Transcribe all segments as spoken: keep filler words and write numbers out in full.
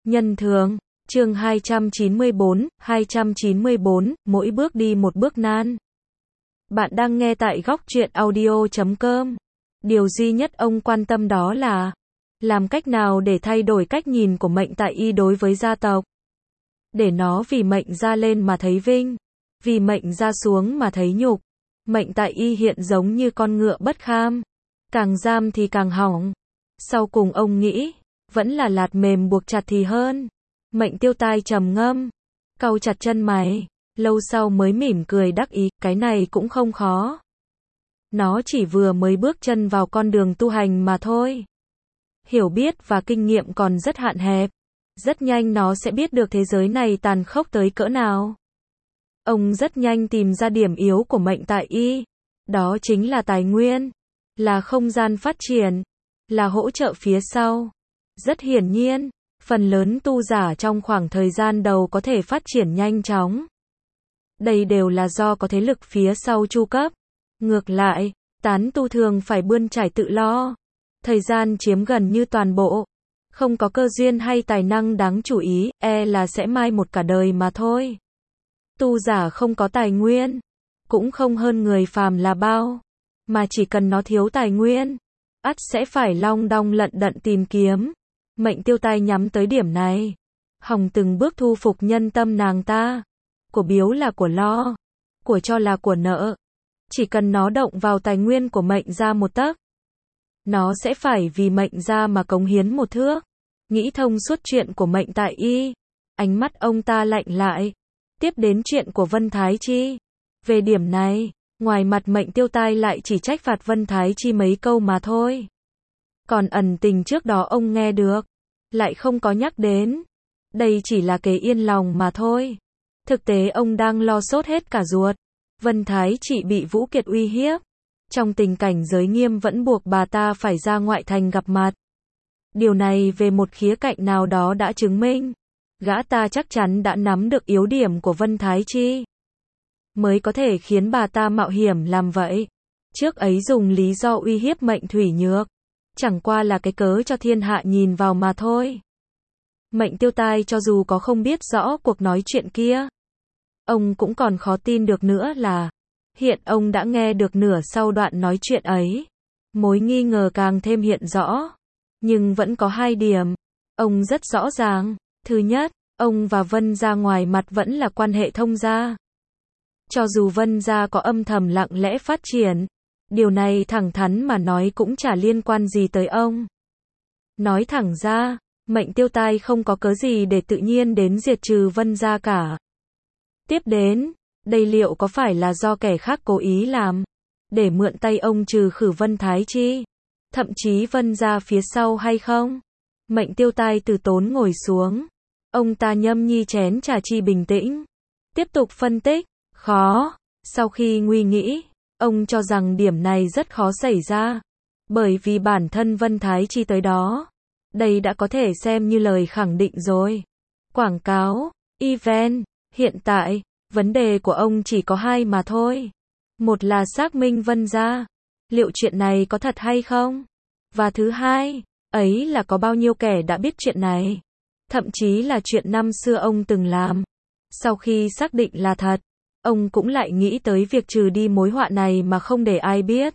Nhân thường, chương hai trăm chín mươi bốn, hai trăm chín mươi bốn, mỗi bước đi một bước nan. Bạn đang nghe tại góc truyện audio chấm com. Điều duy nhất ông quan tâm đó là làm cách nào để thay đổi cách nhìn của mệnh tại y đối với gia tộc. Để nó vì mệnh ra lên mà thấy vinh, vì mệnh ra xuống mà thấy nhục. Mệnh tại y hiện giống như con ngựa bất kham, càng giam thì càng hỏng. Sau cùng ông nghĩ, vẫn là lạt mềm buộc chặt thì hơn. Mệnh Tiêu Tai trầm ngâm, cau chặt chân mày, lâu sau mới mỉm cười đắc ý, cái này cũng không khó. Nó chỉ vừa mới bước chân vào con đường tu hành mà thôi. Hiểu biết và kinh nghiệm còn rất hạn hẹp. Rất nhanh nó sẽ biết được thế giới này tàn khốc tới cỡ nào. Ông rất nhanh tìm ra điểm yếu của mệnh tại y. Đó chính là tài nguyên, là không gian phát triển, là hỗ trợ phía sau. Rất hiển nhiên, phần lớn tu giả trong khoảng thời gian đầu có thể phát triển nhanh chóng. Đây đều là do có thế lực phía sau chu cấp. Ngược lại, tán tu thường phải bươn trải tự lo. Thời gian chiếm gần như toàn bộ. Không có cơ duyên hay tài năng đáng chú ý, e là sẽ mai một cả đời mà thôi. Tu giả không có tài nguyên, cũng không hơn người phàm là bao, mà chỉ cần nó thiếu tài nguyên, ắt sẽ phải long đong lận đận tìm kiếm. Mệnh Tiêu Tai nhắm tới điểm này, hòng từng bước thu phục nhân tâm nàng ta. Của biếu là của lo, của cho là của nợ. Chỉ cần nó động vào tài nguyên của mệnh ra một tấc, nó sẽ phải vì mệnh ra mà cống hiến một thước. Nghĩ thông suốt chuyện của mệnh tại y, ánh mắt ông ta lạnh lại. Tiếp đến chuyện của Vân Thái Chi. Về điểm này, ngoài mặt mệnh Tiêu Tai lại chỉ trách phạt Vân Thái Chi mấy câu mà thôi. Còn ẩn tình trước đó ông nghe được, lại không có nhắc đến. Đây chỉ là kế yên lòng mà thôi. Thực tế ông đang lo sốt hết cả ruột. Vân Thái Chi bị Vũ Kiệt uy hiếp. Trong tình cảnh giới nghiêm vẫn buộc bà ta phải ra ngoại thành gặp mặt. Điều này về một khía cạnh nào đó đã chứng minh, gã ta chắc chắn đã nắm được yếu điểm của Vân Thái Chi, mới có thể khiến bà ta mạo hiểm làm vậy. Trước ấy dùng lý do uy hiếp mệnh Thủy Nhược, chẳng qua là cái cớ cho thiên hạ nhìn vào mà thôi. Mệnh Tiêu Tai cho dù có không biết rõ cuộc nói chuyện kia, ông cũng còn khó tin được nữa là, hiện ông đã nghe được nửa sau đoạn nói chuyện ấy. Mối nghi ngờ càng thêm hiện rõ. Nhưng vẫn có hai điểm, ông rất rõ ràng. Thứ nhất, ông và Vân gia ngoài mặt vẫn là quan hệ thông gia. Cho dù Vân gia có âm thầm lặng lẽ phát triển, điều này thẳng thắn mà nói cũng chả liên quan gì tới ông. Nói thẳng ra, mệnh Tiêu Tai không có cớ gì để tự nhiên đến diệt trừ Vân gia cả. Tiếp đến, đây liệu có phải là do kẻ khác cố ý làm, để mượn tay ông trừ khử Vân Thái Chi, thậm chí Vân gia phía sau hay không? Mệnh Tiêu Tai từ tốn ngồi xuống. Ông ta nhâm nhi chén trà chi bình tĩnh. Tiếp tục phân tích. Khó. Sau khi nguy nghĩ, ông cho rằng điểm này rất khó xảy ra. Bởi vì bản thân Vân Thái Chi tới đó. Đây đã có thể xem như lời khẳng định rồi. Quảng cáo, event, hiện tại, vấn đề của ông chỉ có hai mà thôi. Một là xác minh Vân gia, liệu chuyện này có thật hay không? Và thứ hai, ấy là có bao nhiêu kẻ đã biết chuyện này. Thậm chí là chuyện năm xưa ông từng làm. Sau khi xác định là thật, ông cũng lại nghĩ tới việc trừ đi mối họa này mà không để ai biết.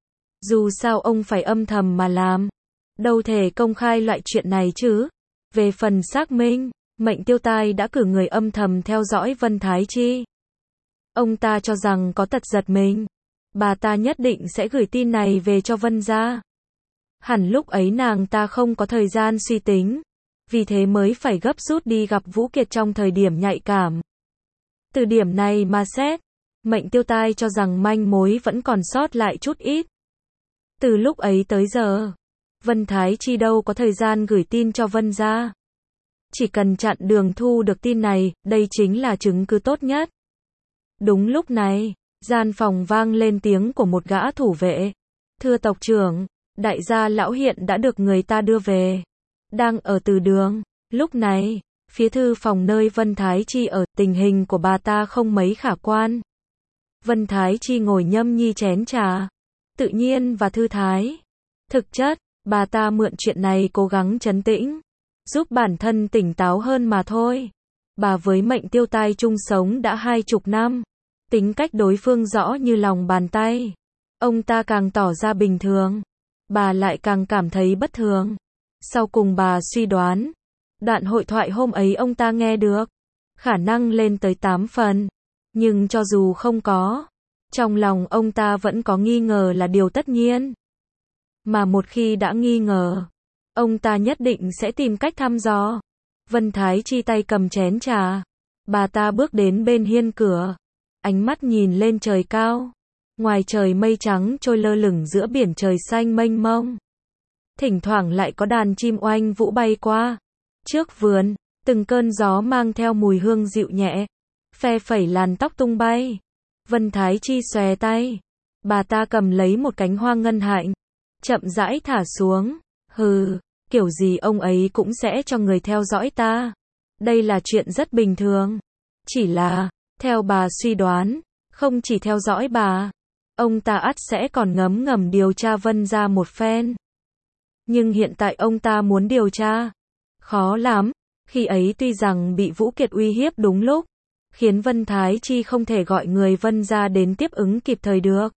Dù sao ông phải âm thầm mà làm, đâu thể công khai loại chuyện này chứ. Về phần xác minh, mệnh Tiêu Tai đã cử người âm thầm theo dõi Vân Thái Chi. Ông ta cho rằng có tật giật mình, bà ta nhất định sẽ gửi tin này về cho Vân gia. Hẳn lúc ấy nàng ta không có thời gian suy tính, vì thế mới phải gấp rút đi gặp Vũ Kiệt trong thời điểm nhạy cảm. Từ điểm này mà xét, mệnh Tiêu Tai cho rằng manh mối vẫn còn sót lại chút ít. Từ lúc ấy tới giờ, Vân Thái Chi đâu có thời gian gửi tin cho Vân gia. Chỉ cần chặn đường thu được tin này, đây chính là chứng cứ tốt nhất. Đúng lúc này, gian phòng vang lên tiếng của một gã thủ vệ. Thưa tộc trưởng, đại gia lão hiện đã được người ta đưa về. Đang ở từ đường. Lúc này, phía thư phòng nơi Vân Thái Chi ở, tình hình của bà ta không mấy khả quan. Vân Thái Chi ngồi nhâm nhi chén trà, tự nhiên và thư thái. Thực chất, bà ta mượn chuyện này cố gắng trấn tĩnh. giúp bản thân tỉnh táo hơn mà thôi. Bà với mệnh tiêu tai chung sống đã hai chục năm. Tính cách đối phương rõ như lòng bàn tay. Ông ta càng tỏ ra bình thường, bà lại càng cảm thấy bất thường. Sau cùng bà suy đoán, đoạn hội thoại hôm ấy ông ta nghe được, khả năng lên tới tám phần. Nhưng cho dù không có, trong lòng ông ta vẫn có nghi ngờ là điều tất nhiên. Mà một khi đã nghi ngờ, ông ta nhất định sẽ tìm cách thăm dò. Vân Thái Chi tay cầm chén trà. Bà ta bước đến bên hiên cửa. Ánh mắt nhìn lên trời cao. Ngoài trời mây trắng trôi lơ lửng giữa biển trời xanh mênh mông. Thỉnh thoảng lại có đàn chim oanh vũ bay qua. Trước vườn, từng cơn gió mang theo mùi hương dịu nhẹ. Phe phẩy làn tóc tung bay. Vân Thái Chi xòe tay. Bà ta cầm lấy một cánh hoa ngân hạnh. Chậm rãi thả xuống. Hừ, kiểu gì ông ấy cũng sẽ cho người theo dõi ta. Đây là chuyện rất bình thường. Chỉ là, theo bà suy đoán, không chỉ theo dõi bà, ông ta ắt sẽ còn ngấm ngầm điều tra Vân gia một phen. Nhưng hiện tại ông ta muốn điều tra, khó lắm. Khi ấy tuy rằng bị Vũ Kiệt uy hiếp đúng lúc, khiến Vân Thái Chi không thể gọi người Vân gia đến tiếp ứng kịp thời được.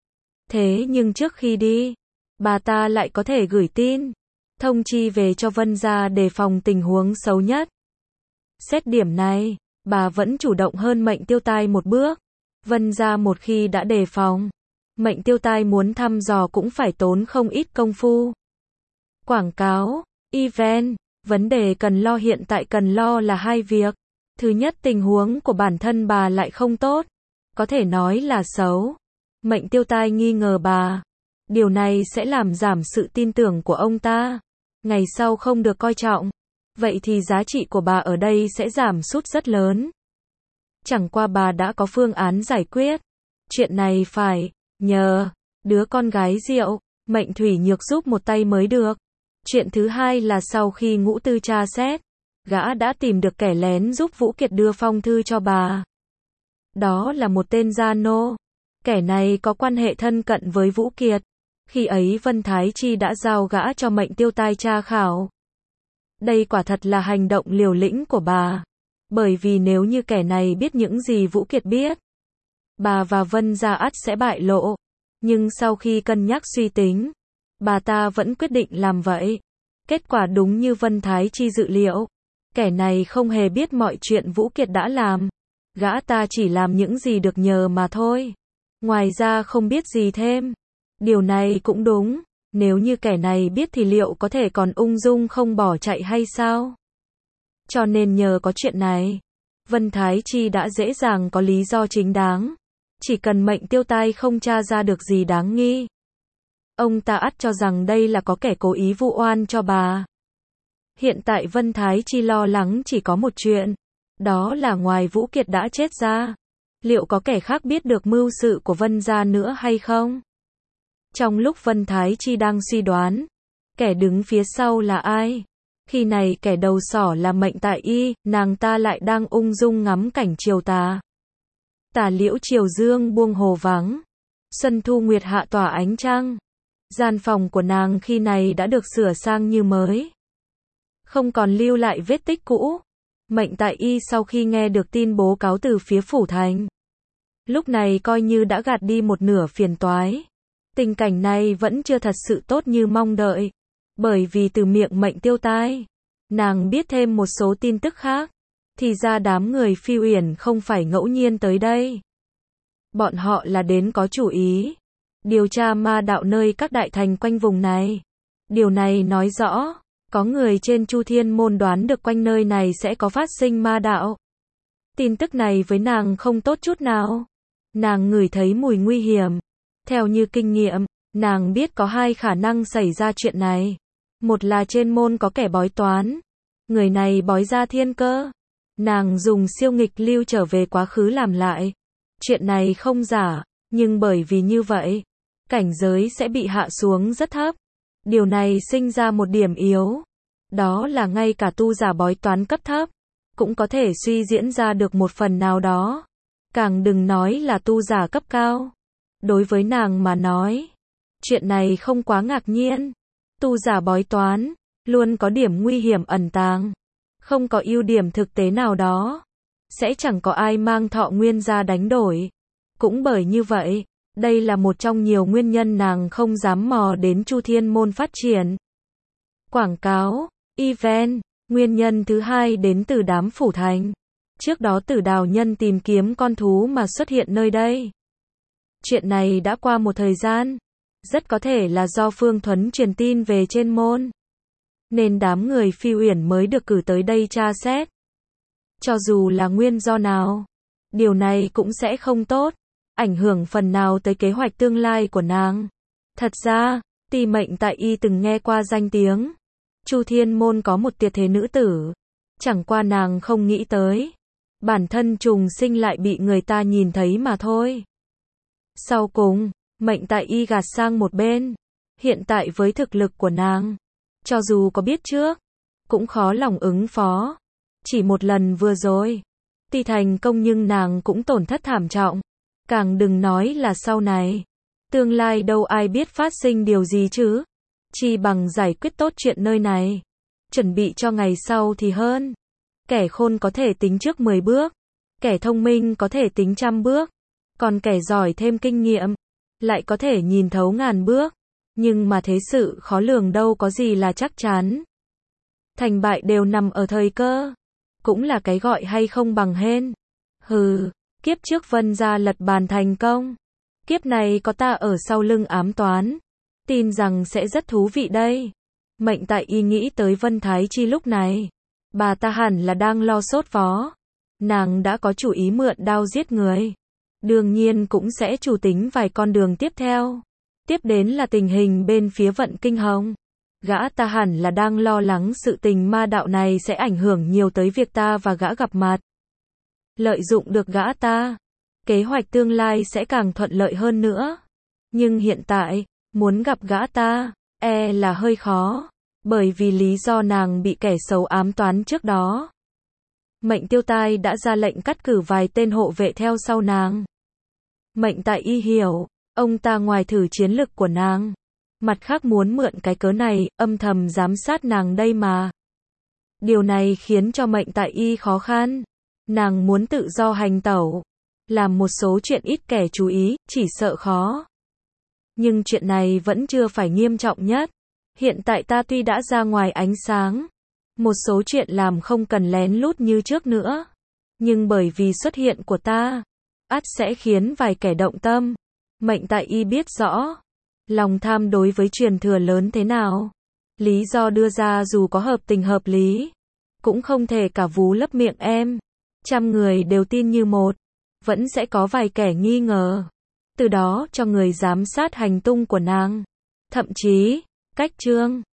Thế nhưng trước khi đi, bà ta lại có thể gửi tin, thông chi về cho Vân gia đề phòng tình huống xấu nhất. Xét điểm này, bà vẫn chủ động hơn mệnh tiêu tai một bước. Vân gia một khi đã đề phòng, mệnh tiêu tai muốn thăm dò cũng phải tốn không ít công phu. Quảng cáo, event, vấn đề cần lo hiện tại cần lo là hai việc. Thứ nhất, tình huống của bản thân bà lại không tốt, có thể nói là xấu. Mệnh tiêu tai nghi ngờ bà. Điều này sẽ làm giảm sự tin tưởng của ông ta. Ngày sau không được coi trọng. Vậy thì giá trị của bà ở đây sẽ giảm sút rất lớn. Chẳng qua bà đã có phương án giải quyết. Chuyện này phải nhờ đứa con gái Diệu, Mệnh Thủy Nhược giúp một tay mới được. Chuyện thứ hai là sau khi Ngũ Tư tra xét, gã đã tìm được kẻ lén giúp Vũ Kiệt đưa phong thư cho bà. Đó là một tên gia nô. Kẻ này có quan hệ thân cận với Vũ Kiệt. Khi ấy Vân Thái Chi đã giao gã cho Mệnh Tiêu tai tra khảo. Đây quả thật là hành động liều lĩnh của bà. Bởi vì nếu như kẻ này biết những gì Vũ Kiệt biết, bà và Vân gia ắt sẽ bại lộ. Nhưng sau khi cân nhắc suy tính, bà ta vẫn quyết định làm vậy. Kết quả đúng như Vân Thái Chi dự liệu. Kẻ này không hề biết mọi chuyện Vũ Kiệt đã làm. Gã ta chỉ làm những gì được nhờ mà thôi. Ngoài ra không biết gì thêm. Điều này cũng đúng. Nếu như kẻ này biết thì liệu có thể còn ung dung không bỏ chạy hay sao? Cho nên nhờ có chuyện này, Vân Thái Chi đã dễ dàng có lý do chính đáng. Chỉ cần Mệnh Tiêu tai không tra ra được gì đáng nghi, ông ta ắt cho rằng đây là có kẻ cố ý vu oan cho bà. Hiện tại Vân Thái Chi lo lắng chỉ có một chuyện. Đó là ngoài Vũ Kiệt đã chết ra, liệu có kẻ khác biết được mưu sự của Vân gia nữa hay không? Trong lúc Vân Thái Chi đang suy đoán, kẻ đứng phía sau là ai? Khi này kẻ đầu sỏ là Mệnh Tại Y, nàng ta lại đang ung dung ngắm cảnh chiều tà. Tà liễu chiều dương buông hồ vắng. Xuân thu nguyệt hạ tỏa ánh trăng. Gian phòng của nàng khi này đã được sửa sang như mới. Không còn lưu lại vết tích cũ. Mệnh Tại Y sau khi nghe được tin bố cáo từ phía phủ thành, lúc này coi như đã gạt đi một nửa phiền toái. Tình cảnh này vẫn chưa thật sự tốt như mong đợi. Bởi vì từ miệng Mệnh Tiêu tai, nàng biết thêm một số tin tức khác. Thì ra đám người Phi Uyển không phải ngẫu nhiên tới đây. Bọn họ là đến có chủ ý. Điều tra ma đạo nơi các đại thành quanh vùng này. Điều này nói rõ, có người trên Chu Thiên Môn đoán được quanh nơi này sẽ có phát sinh ma đạo. Tin tức này với nàng không tốt chút nào. Nàng ngửi thấy mùi nguy hiểm. Theo như kinh nghiệm, nàng biết có hai khả năng xảy ra chuyện này. Một là trên môn có kẻ bói toán. Người này bói ra thiên cơ. Nàng dùng siêu nghịch lưu trở về quá khứ làm lại. Chuyện này không giả, nhưng bởi vì như vậy, cảnh giới sẽ bị hạ xuống rất thấp. Điều này sinh ra một điểm yếu. Đó là ngay cả tu giả bói toán cấp thấp, cũng có thể suy diễn ra được một phần nào đó. Càng đừng nói là tu giả cấp cao. Đối với nàng mà nói, chuyện này không quá ngạc nhiên. Tu giả bói toán, luôn có điểm nguy hiểm ẩn tàng. Không có ưu điểm thực tế nào đó, sẽ chẳng có ai mang Thọ Nguyên ra đánh đổi. Cũng bởi như vậy, đây là một trong nhiều nguyên nhân nàng không dám mò đến Chu Thiên Môn phát triển. Quảng cáo, event, nguyên nhân thứ hai đến từ đám phủ thành. Trước đó Tử Đào Nhân tìm kiếm con thú mà xuất hiện nơi đây. Chuyện này đã qua một thời gian, rất có thể là do Phương Thuấn truyền tin về trên môn, nên đám người Phi Uyển mới được cử tới đây tra xét. Cho dù là nguyên do nào, điều này cũng sẽ không tốt, ảnh hưởng phần nào tới kế hoạch tương lai của nàng. Thật ra, Ti Mệnh Tại Y từng nghe qua danh tiếng Chu Thiên Môn có một tuyệt thế nữ tử, chẳng qua nàng không nghĩ tới, bản thân trùng sinh lại bị người ta nhìn thấy mà thôi. Sau cùng, Mệnh Tại Y gạt sang một bên. Hiện tại với thực lực của nàng, cho dù có biết trước, cũng khó lòng ứng phó. Chỉ một lần vừa rồi, tuy thành công nhưng nàng cũng tổn thất thảm trọng. Càng đừng nói là sau này. Tương lai đâu ai biết phát sinh điều gì chứ. Chỉ bằng giải quyết tốt chuyện nơi này, chuẩn bị cho ngày sau thì hơn. Kẻ khôn có thể tính trước mười bước, kẻ thông minh có thể tính trăm bước, còn kẻ giỏi thêm kinh nghiệm, lại có thể nhìn thấu ngàn bước. Nhưng mà thế sự khó lường đâu có gì là chắc chắn. Thành bại đều nằm ở thời cơ. Cũng là cái gọi hay không bằng hên. Hừ, kiếp trước Vân gia lật bàn thành công. Kiếp này có ta ở sau lưng ám toán. Tin rằng sẽ rất thú vị đây. Mệnh Tại Y nghĩ tới Vân Thái Chi lúc này. Bà ta hẳn là đang lo sốt vó. Nàng đã có chủ ý mượn đao giết người. Đương nhiên cũng sẽ chủ tính vài con đường tiếp theo. Tiếp đến là tình hình bên phía Vận Kinh Hồng. Gã ta hẳn là đang lo lắng sự tình ma đạo này sẽ ảnh hưởng nhiều tới việc ta và gã gặp mặt. Lợi dụng được gã ta, kế hoạch tương lai sẽ càng thuận lợi hơn nữa. Nhưng hiện tại, muốn gặp gã ta, e là hơi khó, bởi vì lý do nàng bị kẻ xấu ám toán trước đó. Mệnh Tiêu Tai đã ra lệnh cắt cử vài tên hộ vệ theo sau nàng. Mệnh Tại Y hiểu, ông ta ngoài thử chiến lực của nàng, mặt khác muốn mượn cái cớ này, âm thầm giám sát nàng đây mà. Điều này khiến cho Mệnh Tại Y khó khăn. Nàng muốn tự do hành tẩu, làm một số chuyện ít kẻ chú ý, chỉ sợ khó. Nhưng chuyện này vẫn chưa phải nghiêm trọng nhất. Hiện tại ta tuy đã ra ngoài ánh sáng, một số chuyện làm không cần lén lút như trước nữa. Nhưng bởi vì xuất hiện của ta, ắt sẽ khiến vài kẻ động tâm. Mệnh Tại Y biết rõ, lòng tham đối với truyền thừa lớn thế nào. Lý do đưa ra dù có hợp tình hợp lý, cũng không thể cả vú lấp miệng em. Trăm người đều tin như một, vẫn sẽ có vài kẻ nghi ngờ. Từ đó cho người giám sát hành tung của nàng. Thậm chí, cách chương